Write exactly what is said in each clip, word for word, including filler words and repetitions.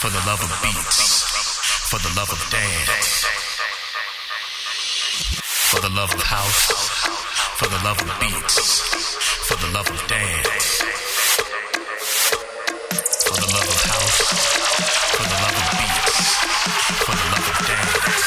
for the love of beats, for the love of dance, for the love of house, for the love of beats, for the love of dance, for the love of house, for the love of beats, for the love of dance.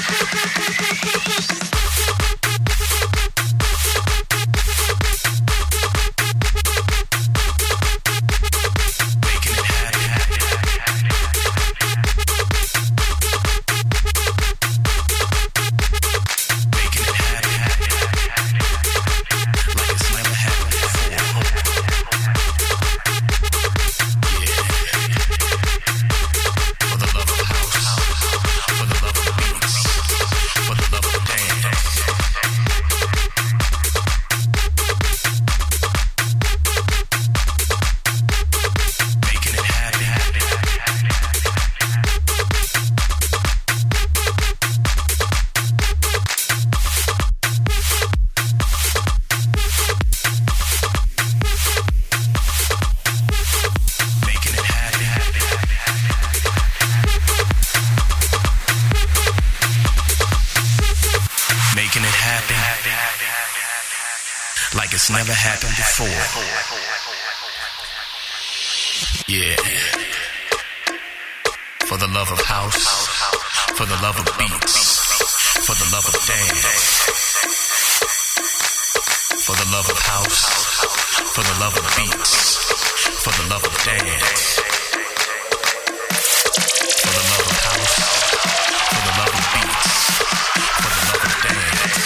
It's never happened before. Yeah. For the love of house, for the love of beats, for the love of dance, for the love of house, for the love of beats, for the love of dance, for the love of house, for the love of beats, for the love of dance.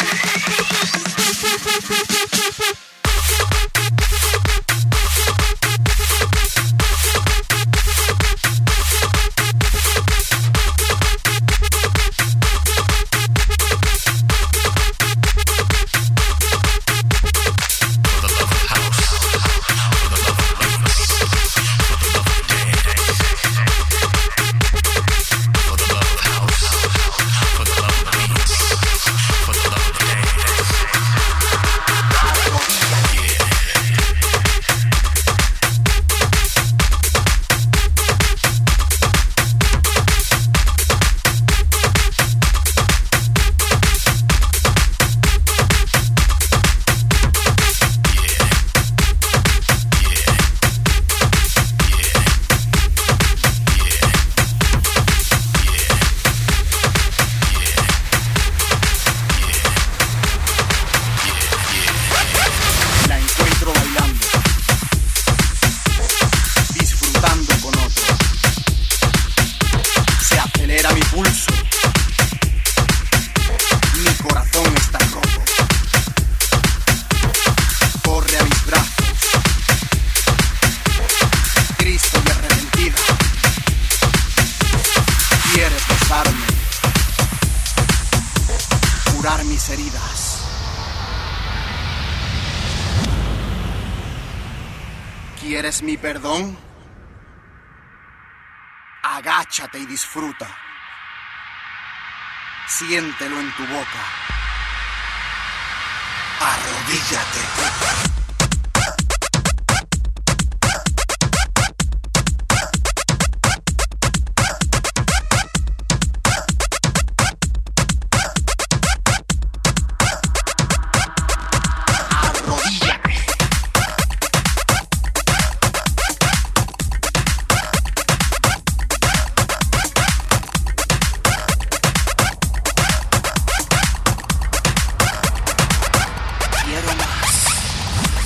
¿Quieres mi perdón? Agáchate y disfruta. Siéntelo en tu boca. Arrodíllate. Quiero más.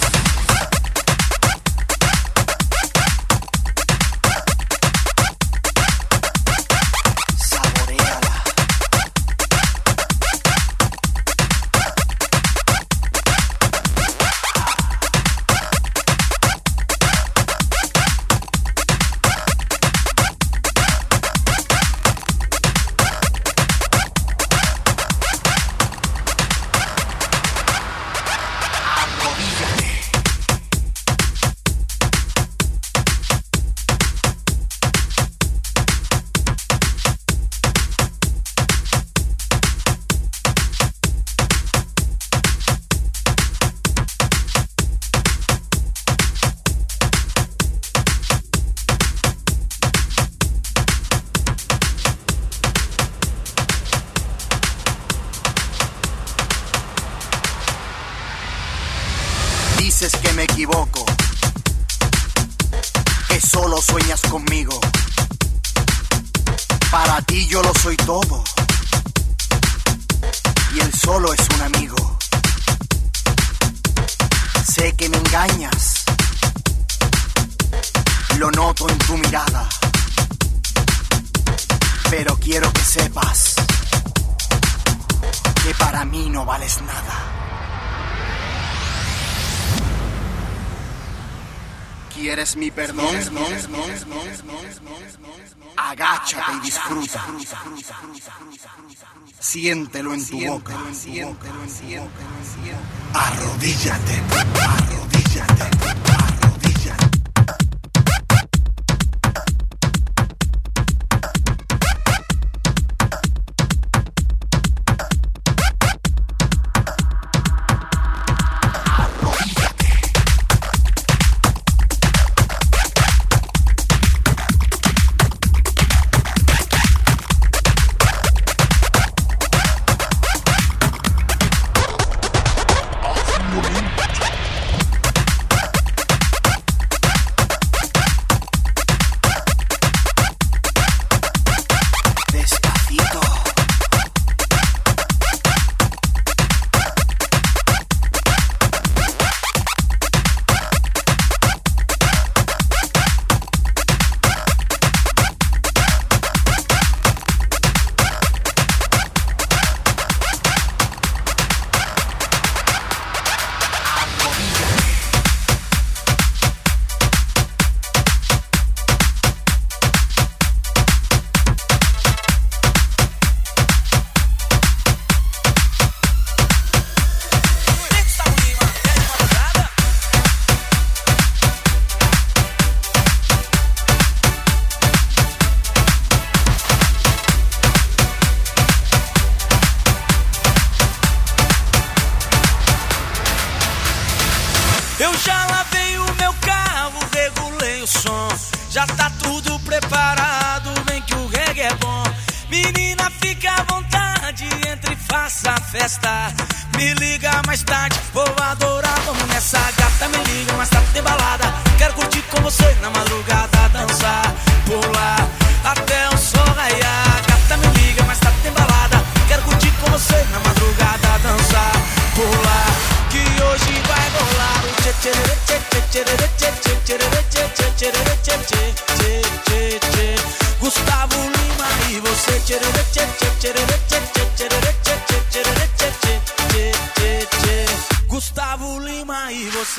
dices que me equivoco, que solo sueñas conmigo. Para ti yo lo soy todo, y él solo es un amigo. Sé que me engañas, lo noto en tu mirada, pero quiero que sepas que para mí no vales nada. ¿Quieres mi perdón? Agáchate y disfruta. Siéntelo en tu boca. Arrodíllate, arrodíllate, arrodíllate. Eu já lavei o meu carro, regulei o som, já tá tudo preparado, vem que o reggae é bom. Menina, fica à vontade, entre e faça a festa. Me liga mais tarde, vou adorar, vamos nessa. Gata, me liga mais tarde, tem balada. Quero curtir com você na madrugada, dançar, pular até o sol raiar. Gata, me liga mais tarde, tem balada. Quero curtir com você na madrugada, dançar, pular, que hoje vai rolar o tchê tchê tchê tchê tchê tchê tchê tchê tchê tchê tchê tchê. Gustavo Lima e você tchê tchê tchê tchê tchê tchê tchê tchê tchê tchê. Gustavo Lima e você.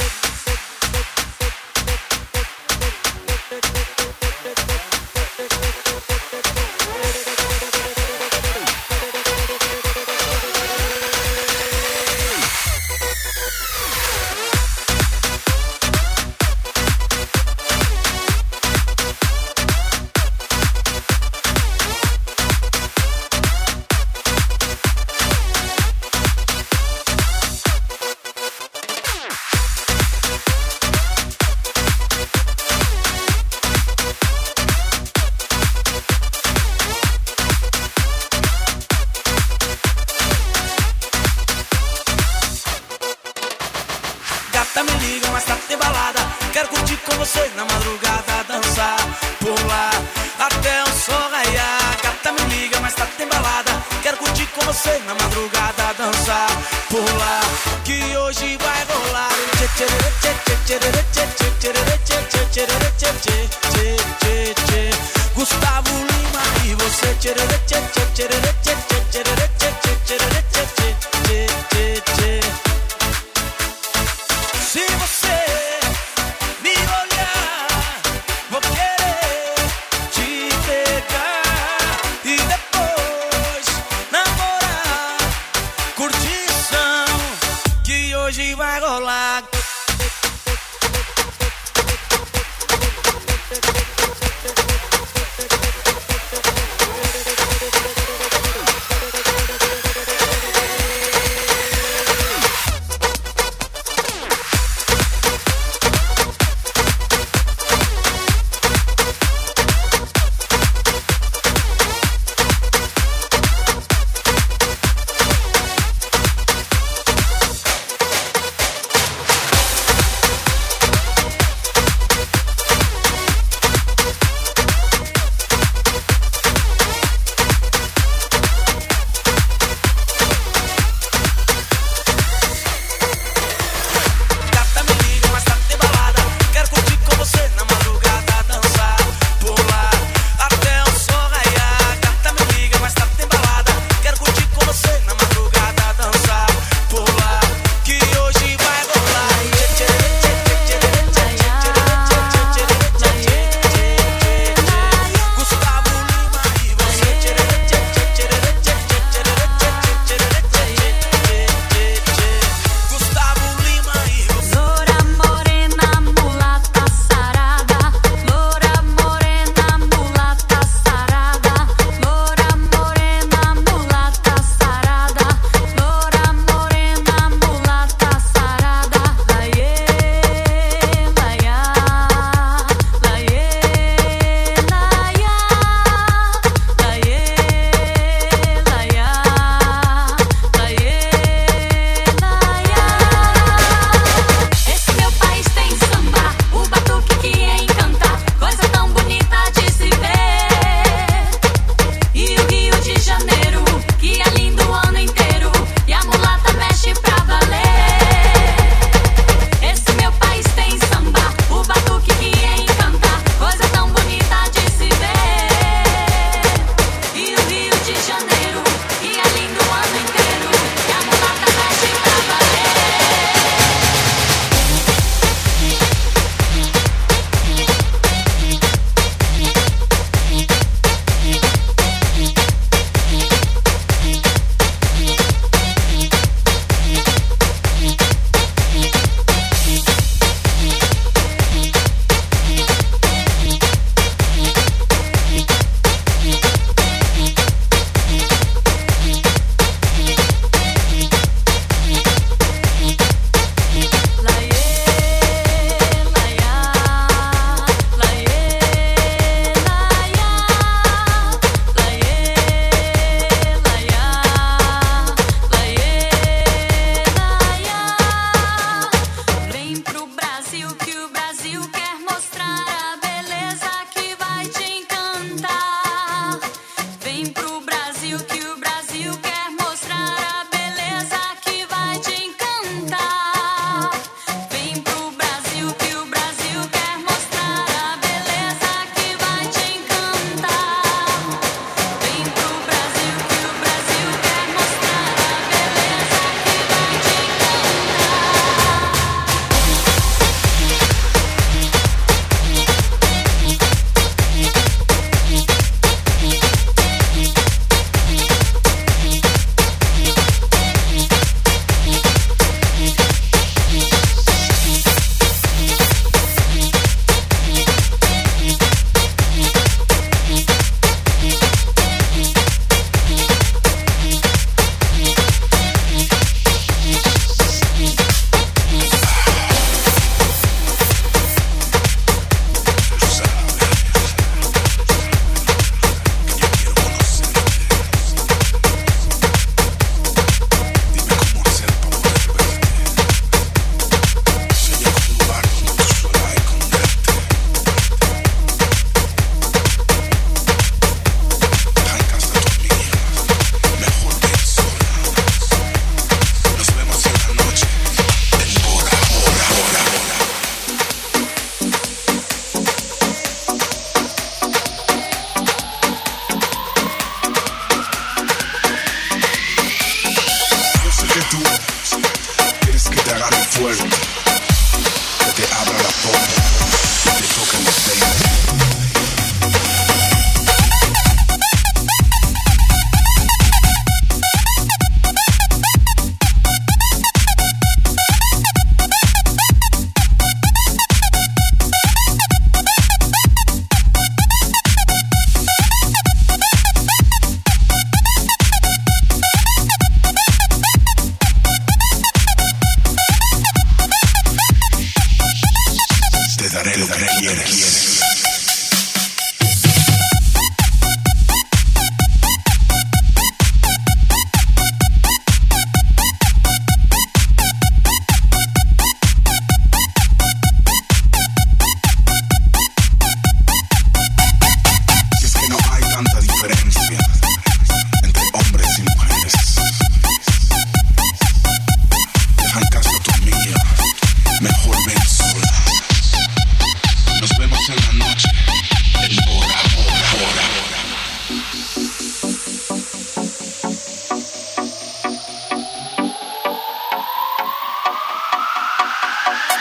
Gata, me liga, mas tá tem balada. Quero curtir com você na madrugada, dançar, pular até o sol raiar. Gata, me liga, mas tá tem balada. Quero curtir com você na madrugada, dançar, pular, que hoje vai rolar o tchê tchê tchê tchê tchê tchê tchê tchê tchê tchê. Gustavo Lima e você tchê tchê tchê tchê tchê tchê tchê tchê tchê. Se você me olhar, vou querer te pegar e depois namorar, curtição, que hoje vai rolar.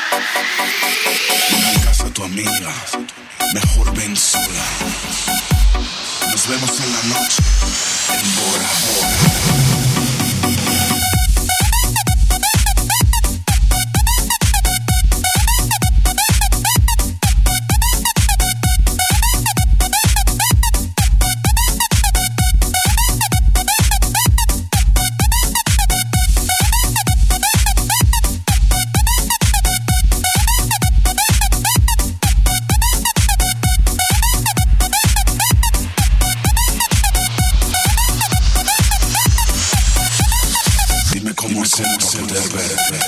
En casa tu amiga, mejor ven sola. Nos vemos en la noche, en Bora Bora. Cómo hacemos el deber.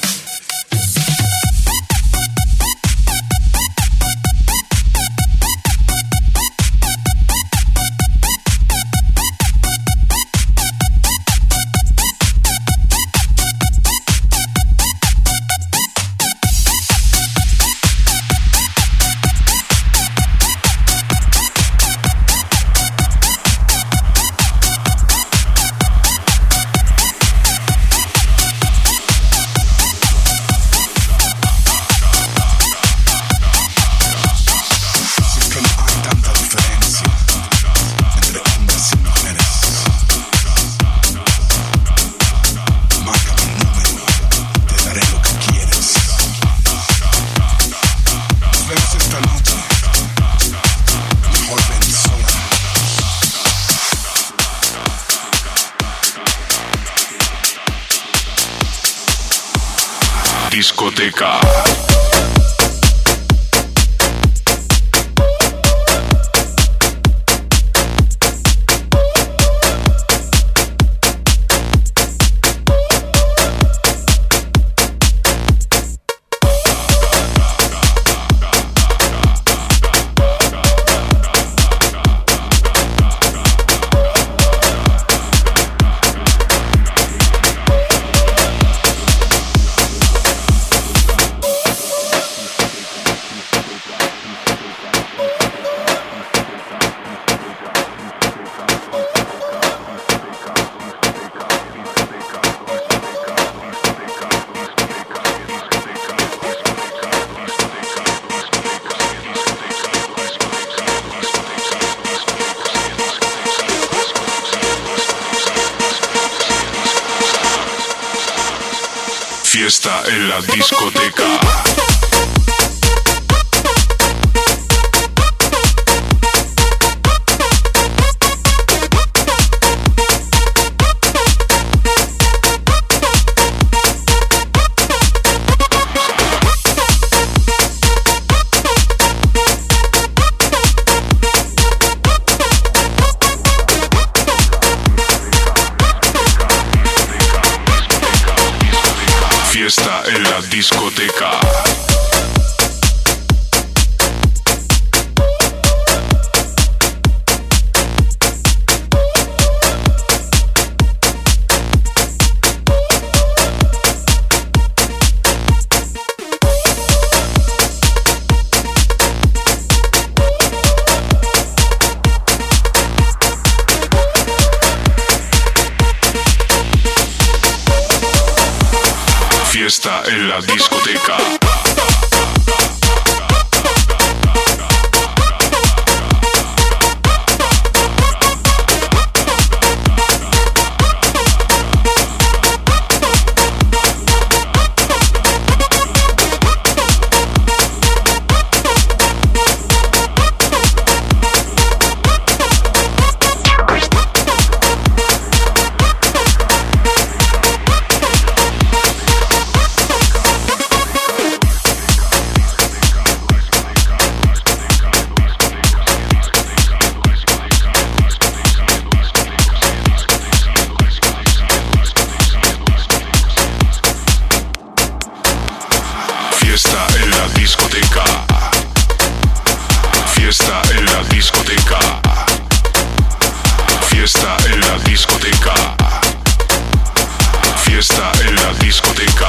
Discoteca. Fiesta en la discoteca. Fiesta en la discoteca. Fiesta en la discoteca. Fiesta en la discoteca. Fiesta en la discoteca. Fiesta en la discoteca. Fiesta en la discoteca.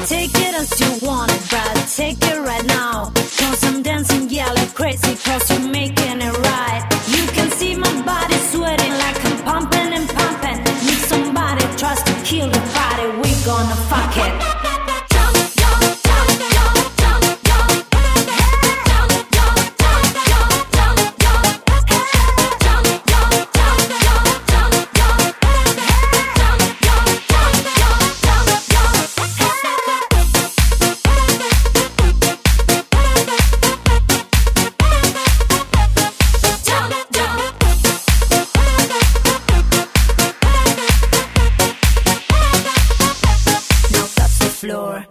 Take it as you want it, but take it right now. Cause I'm dancing, yeah, like crazy, cause you're making it right. You can see my body sweating like I'm pumping and pumping. If somebody tries to kill the body, we gonna fuck it. Floor.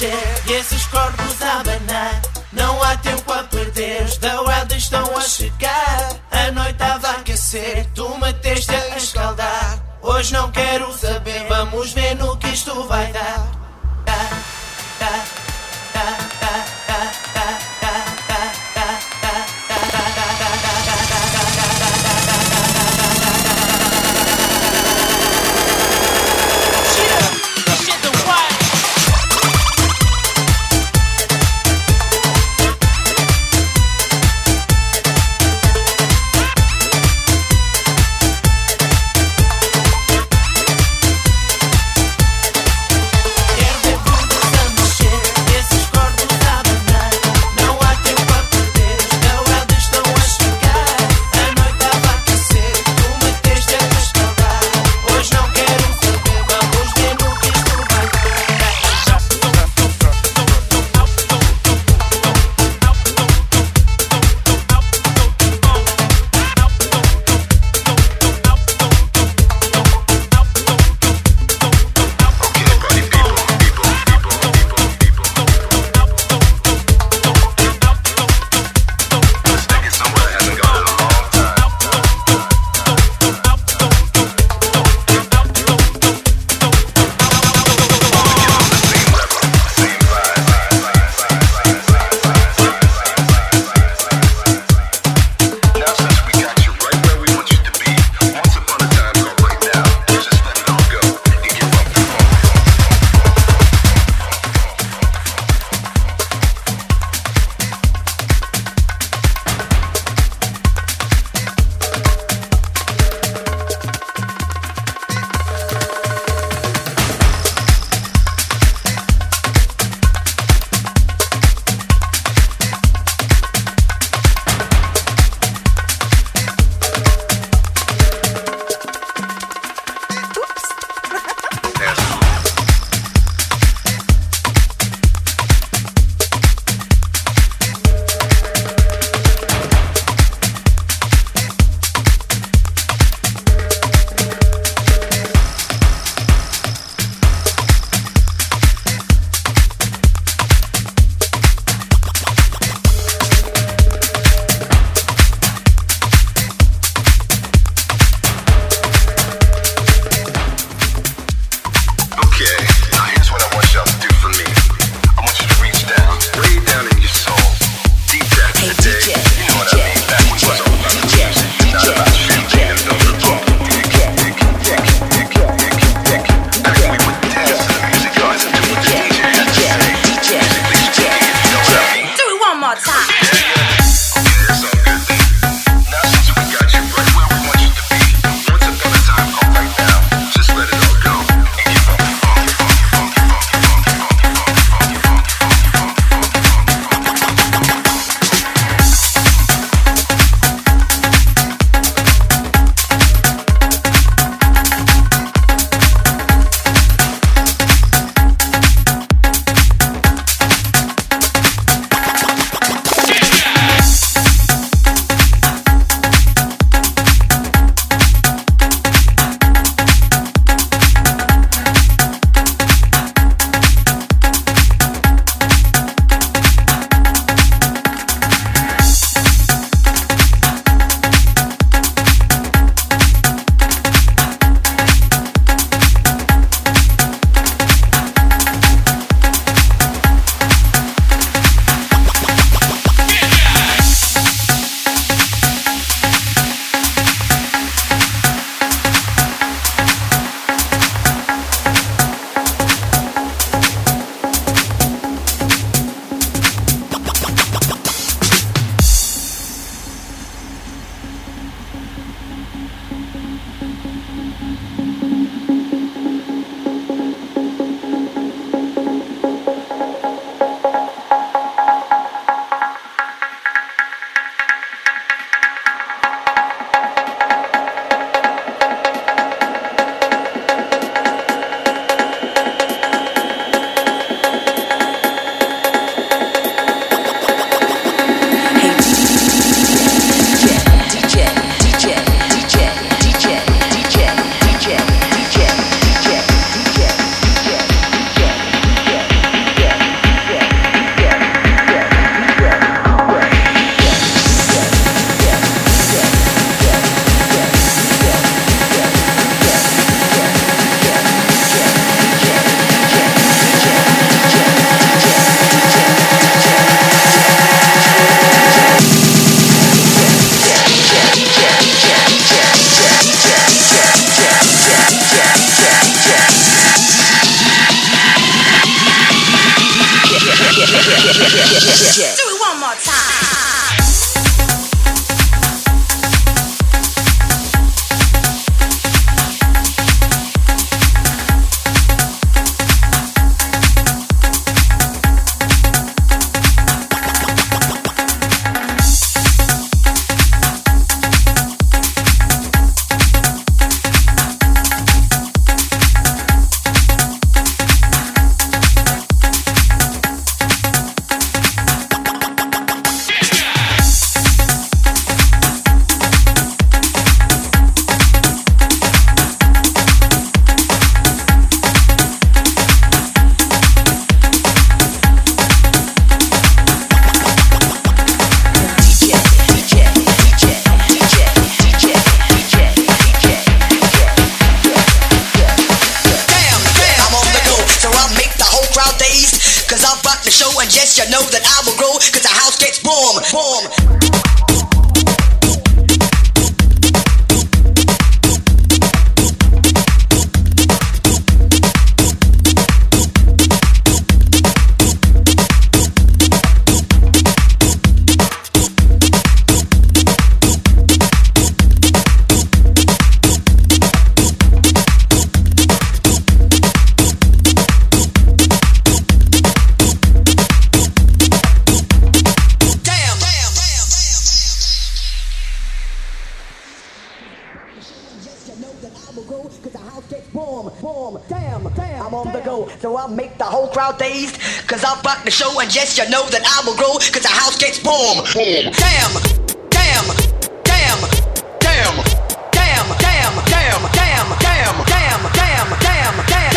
mexer e esses corpos a abanar. Não há tempo a perder, os da Wild estão a chegar. A noite estava a aquecer, tu meteste a escaldar. Hoje não quero saber, vamos ver no que isto vai dar. Tá, tá, tá, tá, tá, tá, tá, tá, tá, tá, Do it one more time. You know that I will grow, cause the house gets warm, warm. So I'll make the whole crowd dazed, cause I'll rock the show, and yes, you know that I will grow, cause the house gets warm. Damn, damn, damn, damn, damn, damn, damn, damn, damn, damn, damn, damn, damn,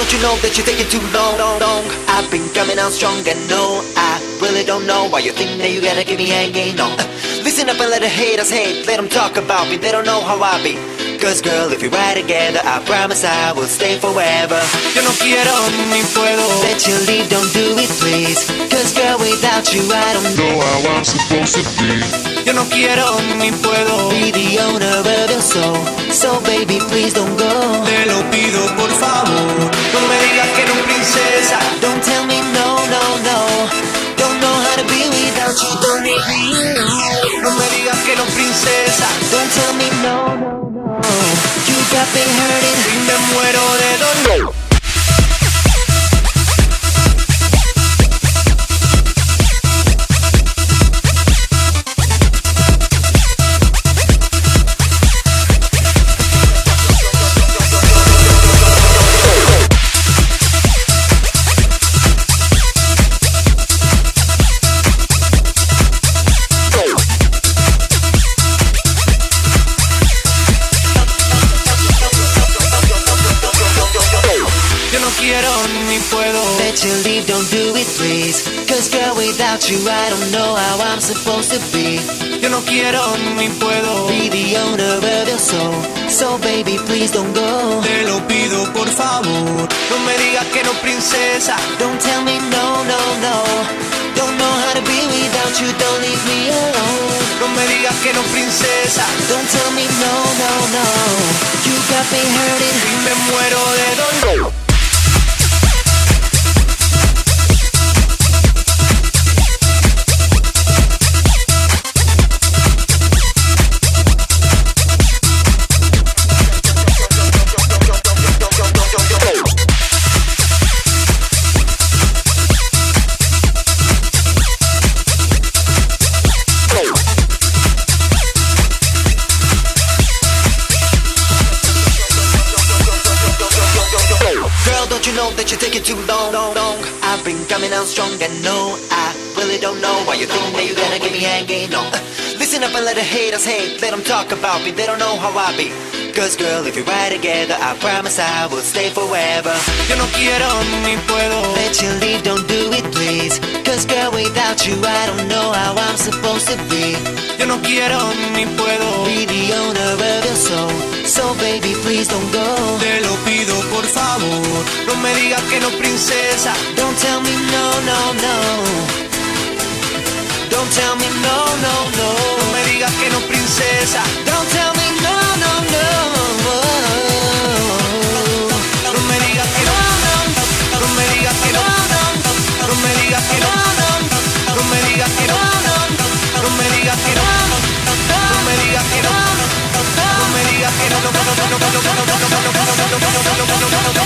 don't you know that you're taking too long, long, long? I've been coming out strong and no, I really don't know why you think that you gotta keep me hanging on. Uh, listen up and let the haters hate, let them talk about me, they don't know how I be. Cause girl, if we ride together, I promise I will stay forever. Yo no quiero ni puedo. Let you leave, don't do it please. Cause girl, without you I don't know how I'm supposed to be. Yo no quiero ni puedo. Be the owner of your soul. So baby, please don't go. Te lo pido por favor. No me digas que no, princesa. Don't tell me no, no, no. Don't know how to be without you. Don't need me. No me digas que no, princesa. Don't tell me no, no, no. You got me hurting. Y me muero de dolor. Let you leave, don't do it please. Cause girl, without you I don't know how I'm supposed to be. Yo no quiero ni puedo. Be the owner of your soul. So baby, please don't go. Te lo pido por favor. No me digas que no, princesa. Don't tell me no, no, no. Don't know how to be without you, don't leave me alone. No me digas que no, princesa. Don't tell me no, no, no. You got me hurting. Y me muero de dolor. That you're taking too long, long, long. I've been coming out strong and no, I really don't know why you think that you gotta get me hanging on. Uh, listen up and let the haters hate, let them talk about me, they don't know how I be. Cause girl, if we ride together, I promise I will stay forever. Yo no quiero ni puedo. Let you leave, don't do it please. Cause girl, without you I don't know how I'm supposed to be. Yo no quiero ni puedo. Be the owner of your soul. So baby, please don't go. Te lo pido por favor. No me digas que no, princesa. Don't tell me no, no, no. Don't tell me no, no, no. No me digas que no, princesa. Don't tell me no, no, no. No me digas que no. No me digas que no. No me digas que no. No me digas que no. No me digas que no. No me digas que no. No me digas que no. No me digas que no.